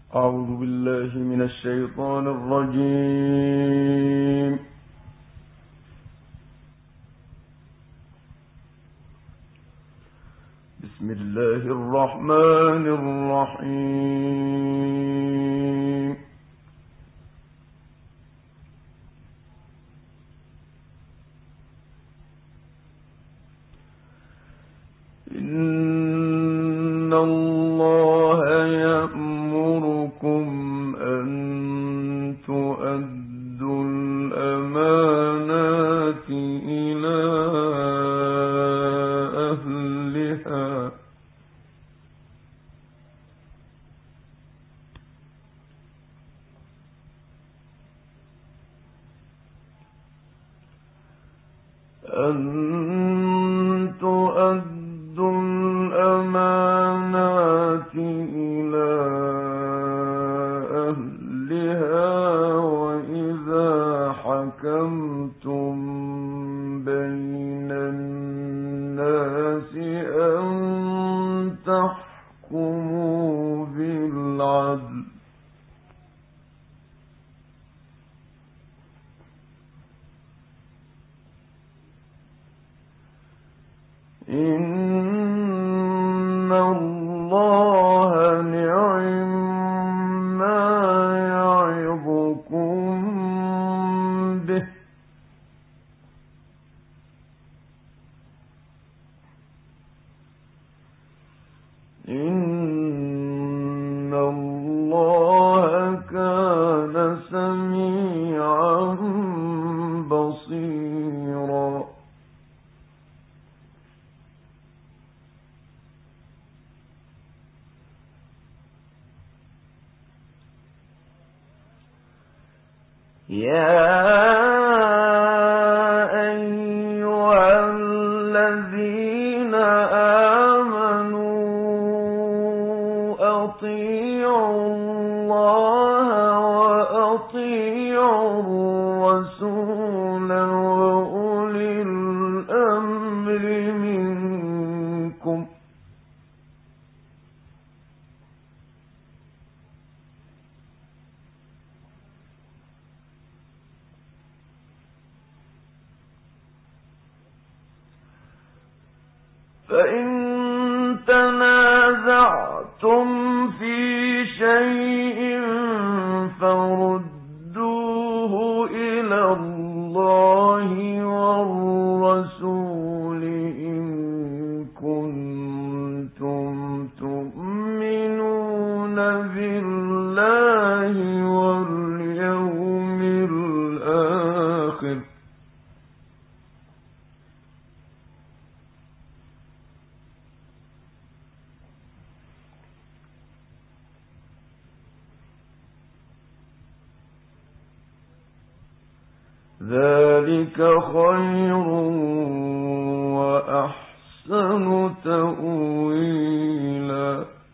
أعوذ بالله من الشيطان الرجيم. بسم الله الرحمن الرحيم. إن الله يأمركم أن تؤدوا الأمانات إلى أهلها وإذا حكمتم بين الناس أن تحكموا بالعدل. إن الله نعم ما يعظكم به إن الله كان سميعا بصيرا. يا أيها الذين آمنوا أطيعوا الله وأطيعوا الرسول وأولي الأمر منكم. فإن تنازعتم في شيء فردوه إلى الله والرسول إن كنتم تؤمنون بالله واليوم الآخر. ذلك خير وأحسن تأويلا.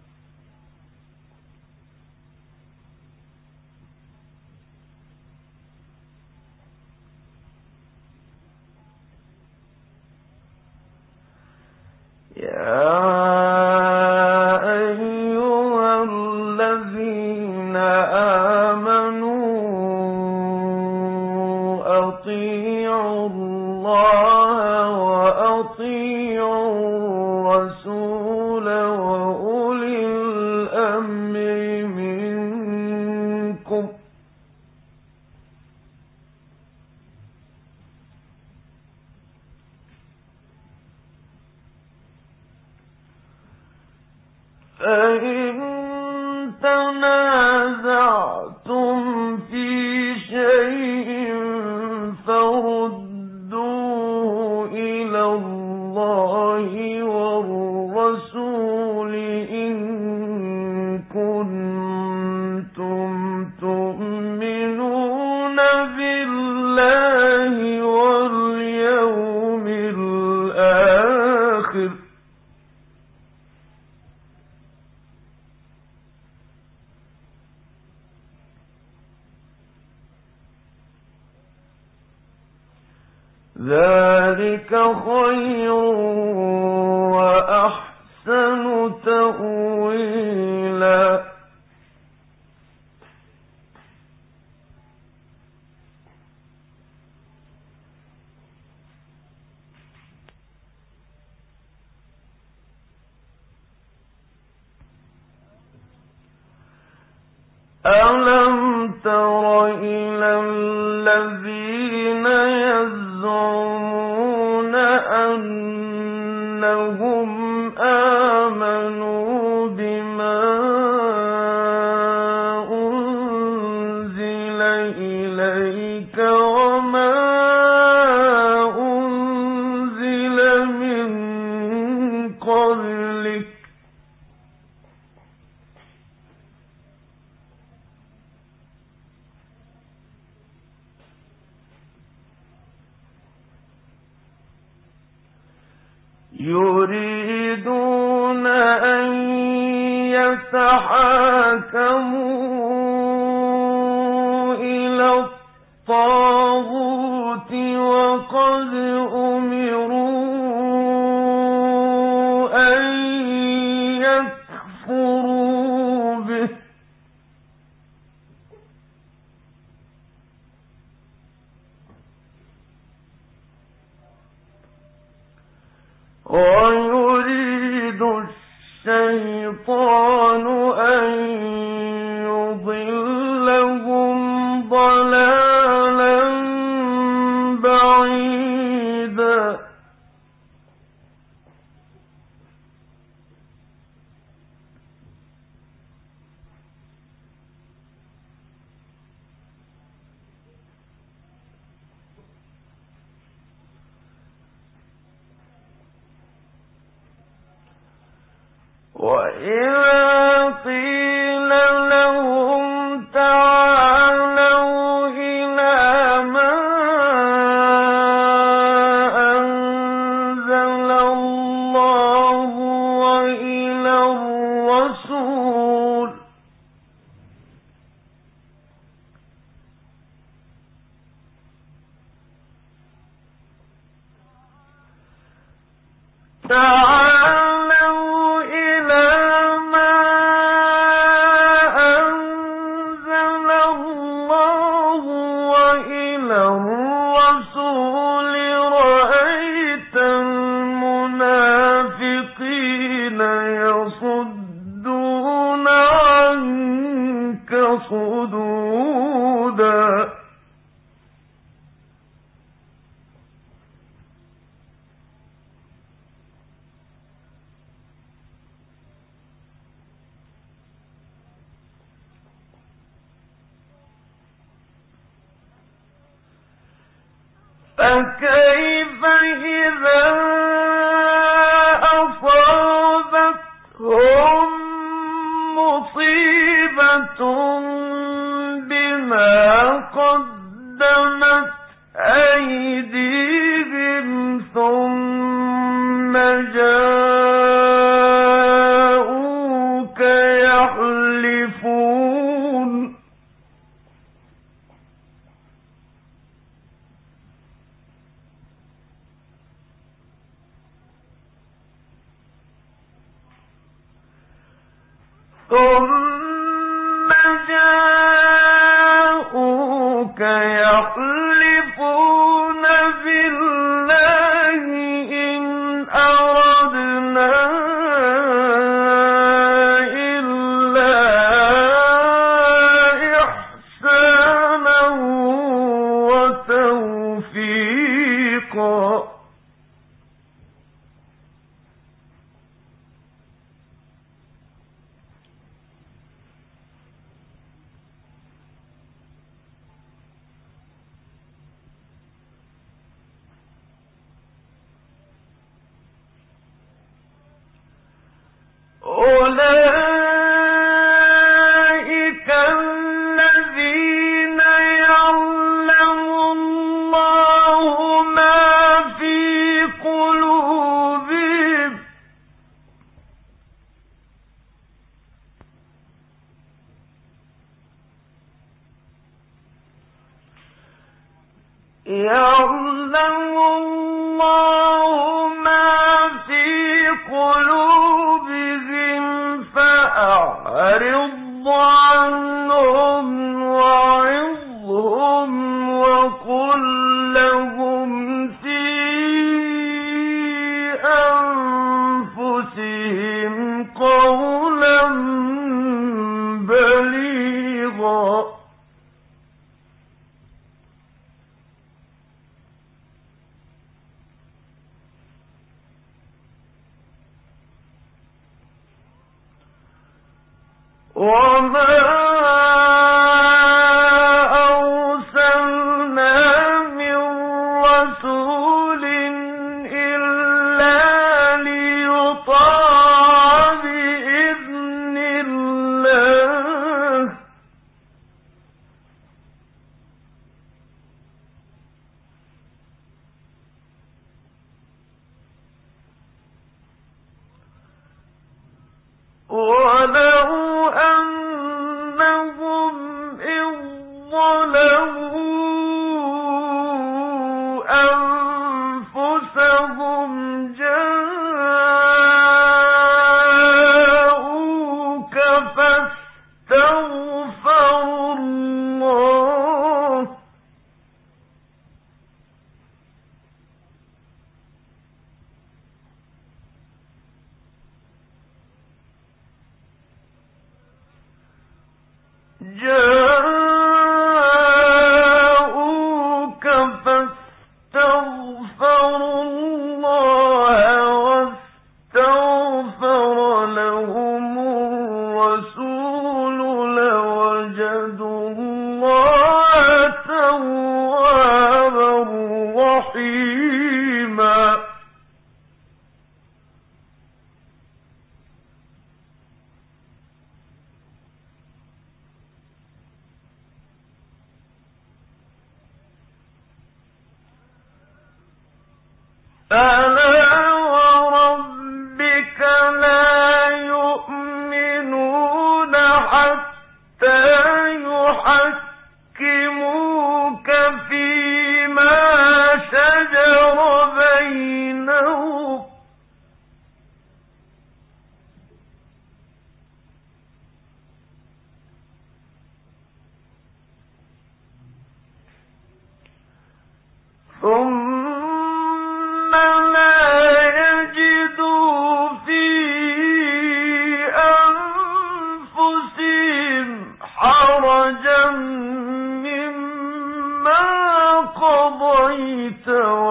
أطيعوا الله وأطيعوا الرسول وأولي الأمر منكم. فإن تنازعتم في شيء فردوه إلى الله والرسول إن كنتم تؤمنون بالله واليوم الآخر. ذلك خير وأحسن تأويلا. ألم تر إلى الذين يزعمون أنهم آمنوا بما أنزل إليك وما أنزل من قبلك يريدون أن يتحاكموا إلى الطاغوت وقد أمروا أن يكفروا به ويريد الشيطان أن يضلهم ضلالا بعيدا وإذا قيل لهم تعالوا إلى ما أنزل الله وإلى الرسول رأيت المنافقين يصدون عنك صدودا فكيف إذا أصابتهم مصيبة بما قدمت أيديهم ثم جاءوك يحلفون بالله إن أردنا إلا إحسانا وتوفيقا أولئك الذين يعلم الله ما في قلوبهم يعلم الله ما في قلوبهم فأعرض عنهم وعظهم وقل لهم في أنفسهم قولا بليغا وما أرسلنا من رسول إلا ليطاع بإذن الله ولو أنهم إذ ظلموا أنفسهم جاءوك فاستغفروا الله واستغفر لهم الرسول لوجدوا الله توابا رحيما فلا وربك لا يؤمنون حتى يحكموك فيما شجر بينهم ثم لا يجدوا في أنفسهم حرجا مما قضيت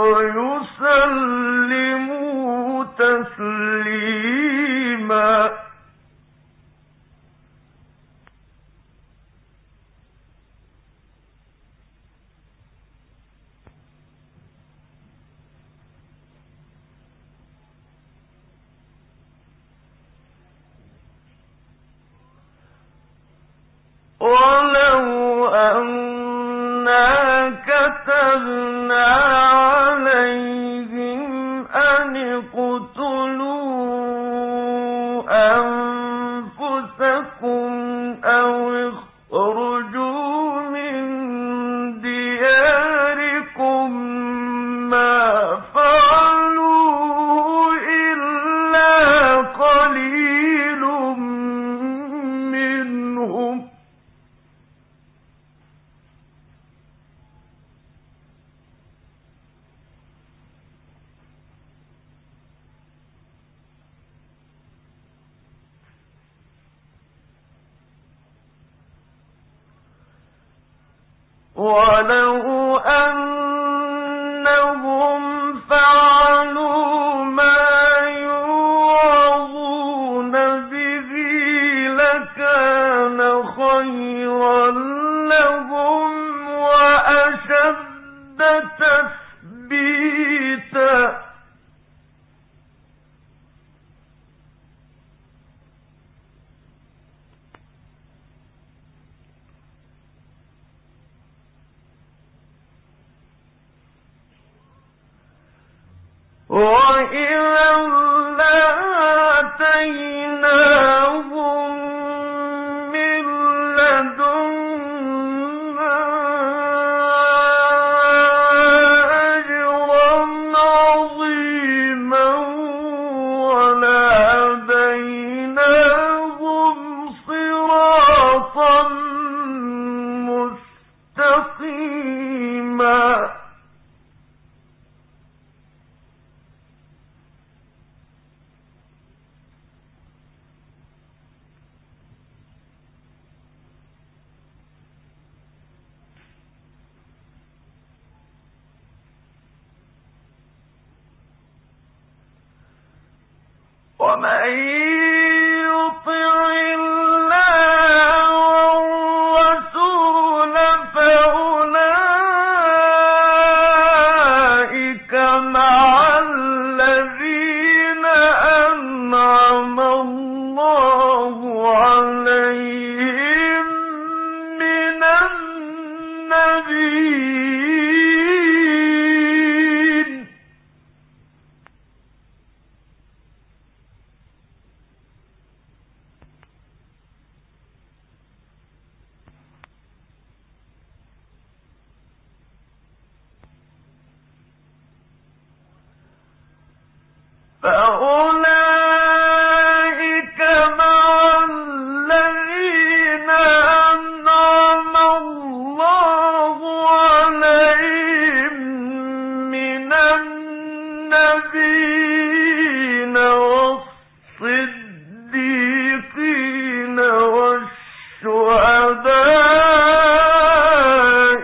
ويسلموا تسليما ولو أنا كتبنا عليهم أن اقتلوا أنفسكم أو اخرجوا من دياركم ما فعلوا إلا قليل منهم ولو أنهم فعلوا ما يوعظون به لكان خيرا لهم وأشد تثبيتا وإذا لآتيناهم من لدنا أجرا عظيما ولهديناهم صراطا مستقيما ومن يطع الله فأولئك مع الذين أنعم الله عليهم من النبيين والصديقين والشهداء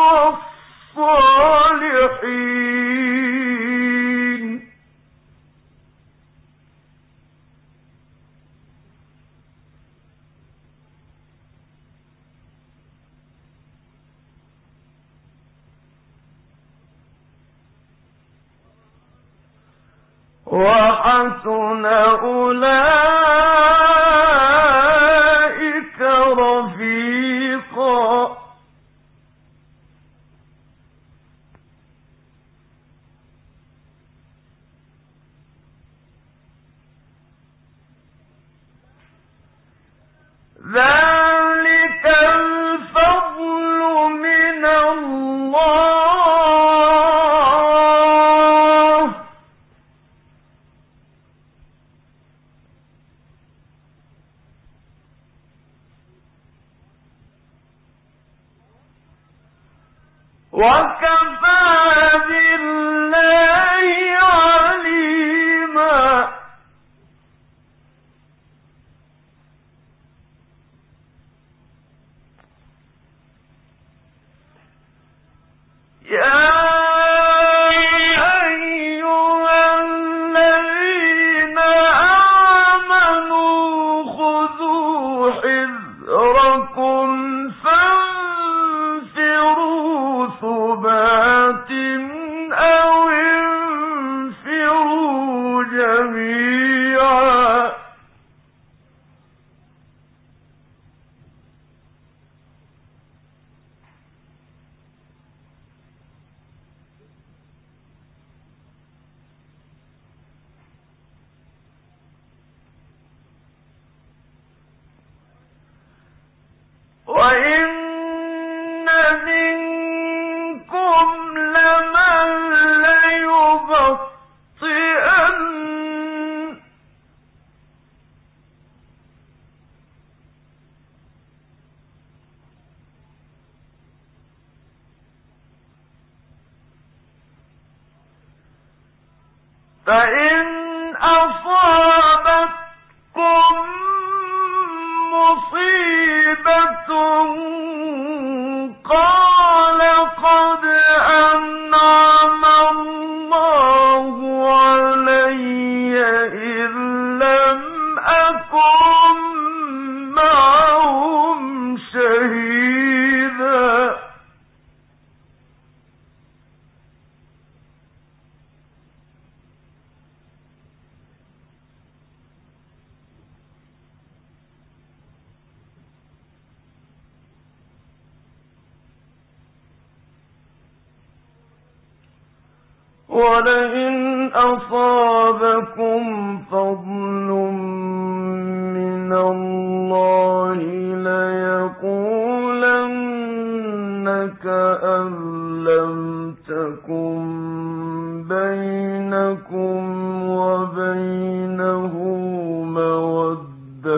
والصالحين. وحسن أولئك رفيقا. ذلك الفضل من الله، وكفى بالله عليما. يا أيها الذين آمنوا خذوا حذركم فانفروا ثبات أو انفروا جميعا. وَإِنَّ مِنكُمْ لَمَن لَّيُبَطِّئَنَّ فَإِنْ أَصَابَتْكُم مُّصِيبَةٌ قَالَ قَدْ أَنْعَمَ اللَّهُ عَلَيَّ إِذْ لَمْ أَكُن مَّعَهُمْ شَهِيدًا. وَلَئِنْ أَصَابَكُمْ فَضْلٌ مِّنَ اللَّهِ لَيَقُولَنَّ كَأَن لَّمْ تَكُن بَيْنَكُمْ وَبَيْنَهُ مَوَدَّةٌ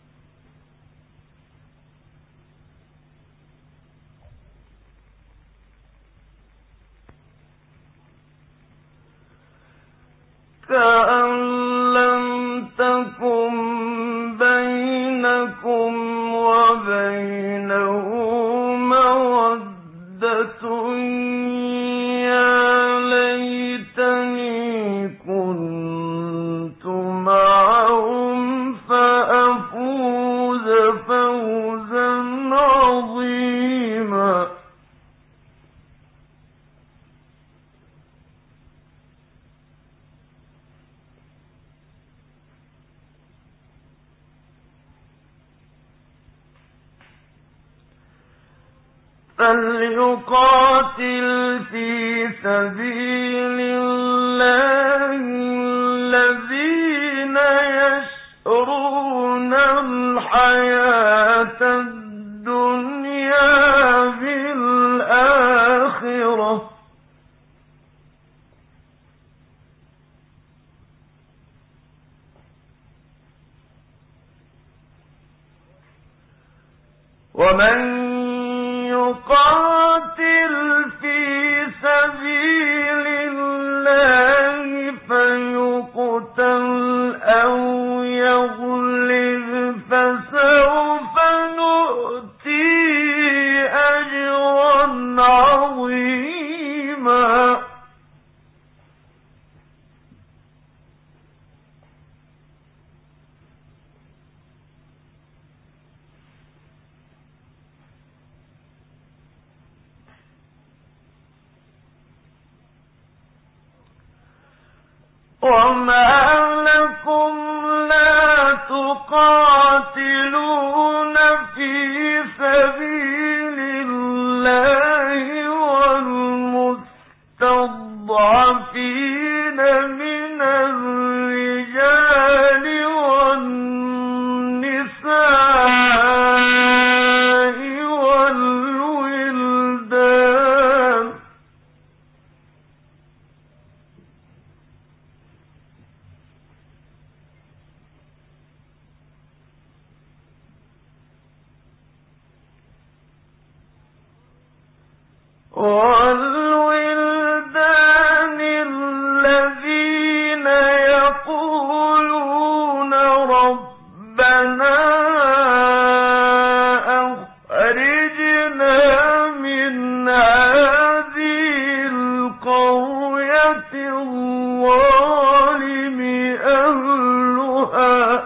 كَأَن لَّمْ تَكُن بَيْنَكُمْ وَبَيْنَهُ مَوَدَّةٌ يَا لَيْتَنِي كُنتُ مَعَهُمْ فَأَفُوزَ فَوْزًا عَظِيمًا. فَلْيُقَاتِلْ فِي سَبِيلِ اللَّهِ الَّذِينَ يَشْرُونَ الْحَيَاةَ الدُّنْيَا بِالْآخِرَةِ ومن يقاتل في سبيل الله فيقتل أو يغلب فسوف نؤتيه أجرا عظيما وما لكم لا تقاتلون في سبيل الله والمستضعفين من الرجال والنساء والولدان الذين يقولون ربنا أخرجنا من هذه القرية الظالم أهلها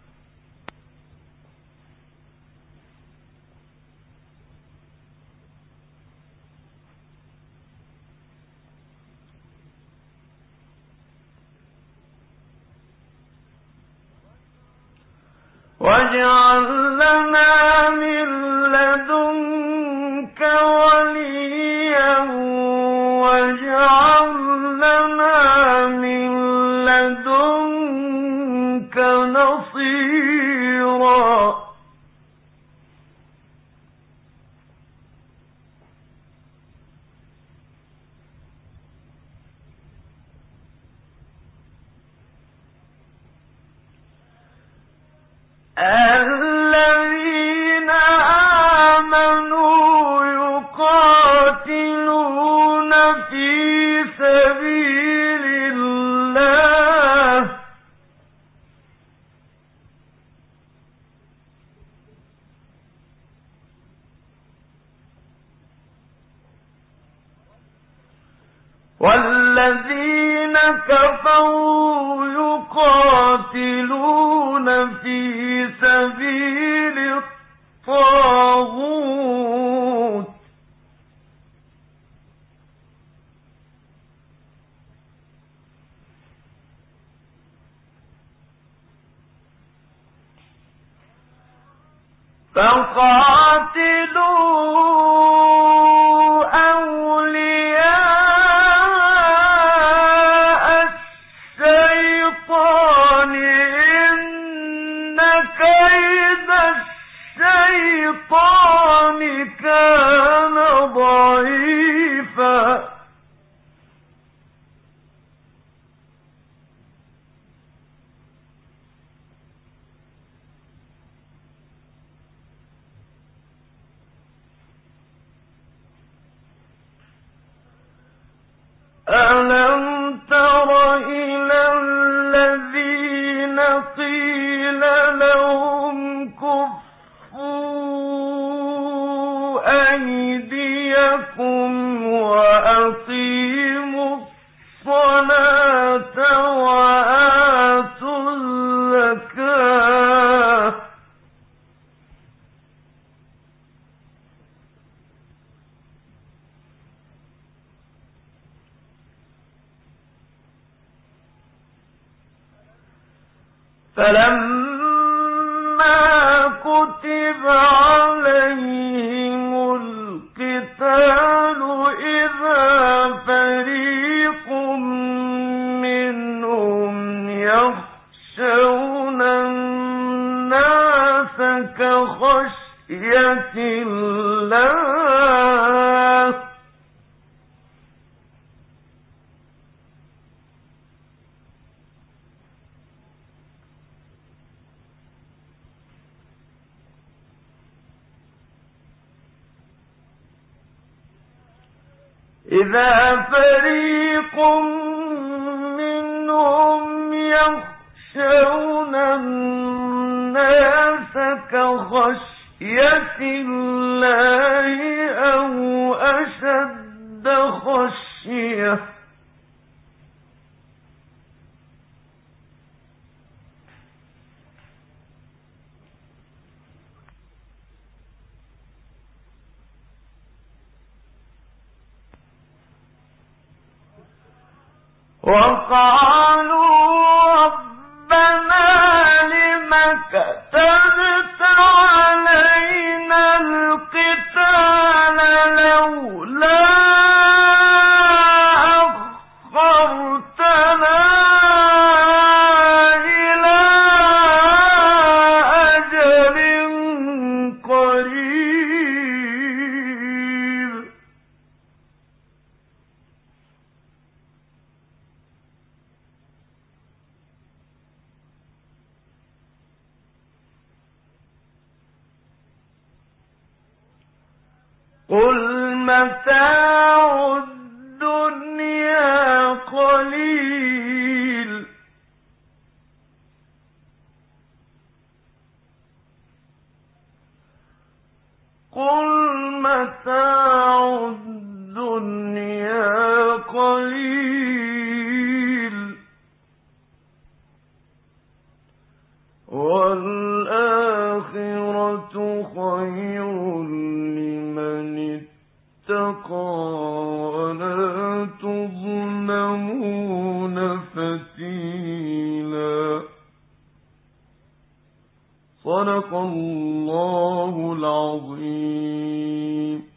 واجعل لنا من لدنك وليا واجعل لنا من لدنك نصيرا الذين آمنوا يقاتلون في سبيل الله والذين كفروا يقاتلون في سبيل الطاغوت فقاتلوا أولياء الشيطان إن كيد الشيطان كان ضعيفا ألم تر إلى الذين قيل لهم كفوا أيديكم وأقيموا الصلاة وآتوا الزكاة فلما كتب عليهم القتال إذا فريق منهم يخشون الناس كخشية الله إذا فريق منهم يخشون الناس كخشية الله أو أشد خشية وقالوا ربنا لم كتبت علينا القتال لولا أخرتنا إلى أجل قريب قل متاع الدنيا قليل قل متاع الدنيا قليل والآخرة خير لمن اتقى ولا تظلمون فتيلا. صدق الله العظيم.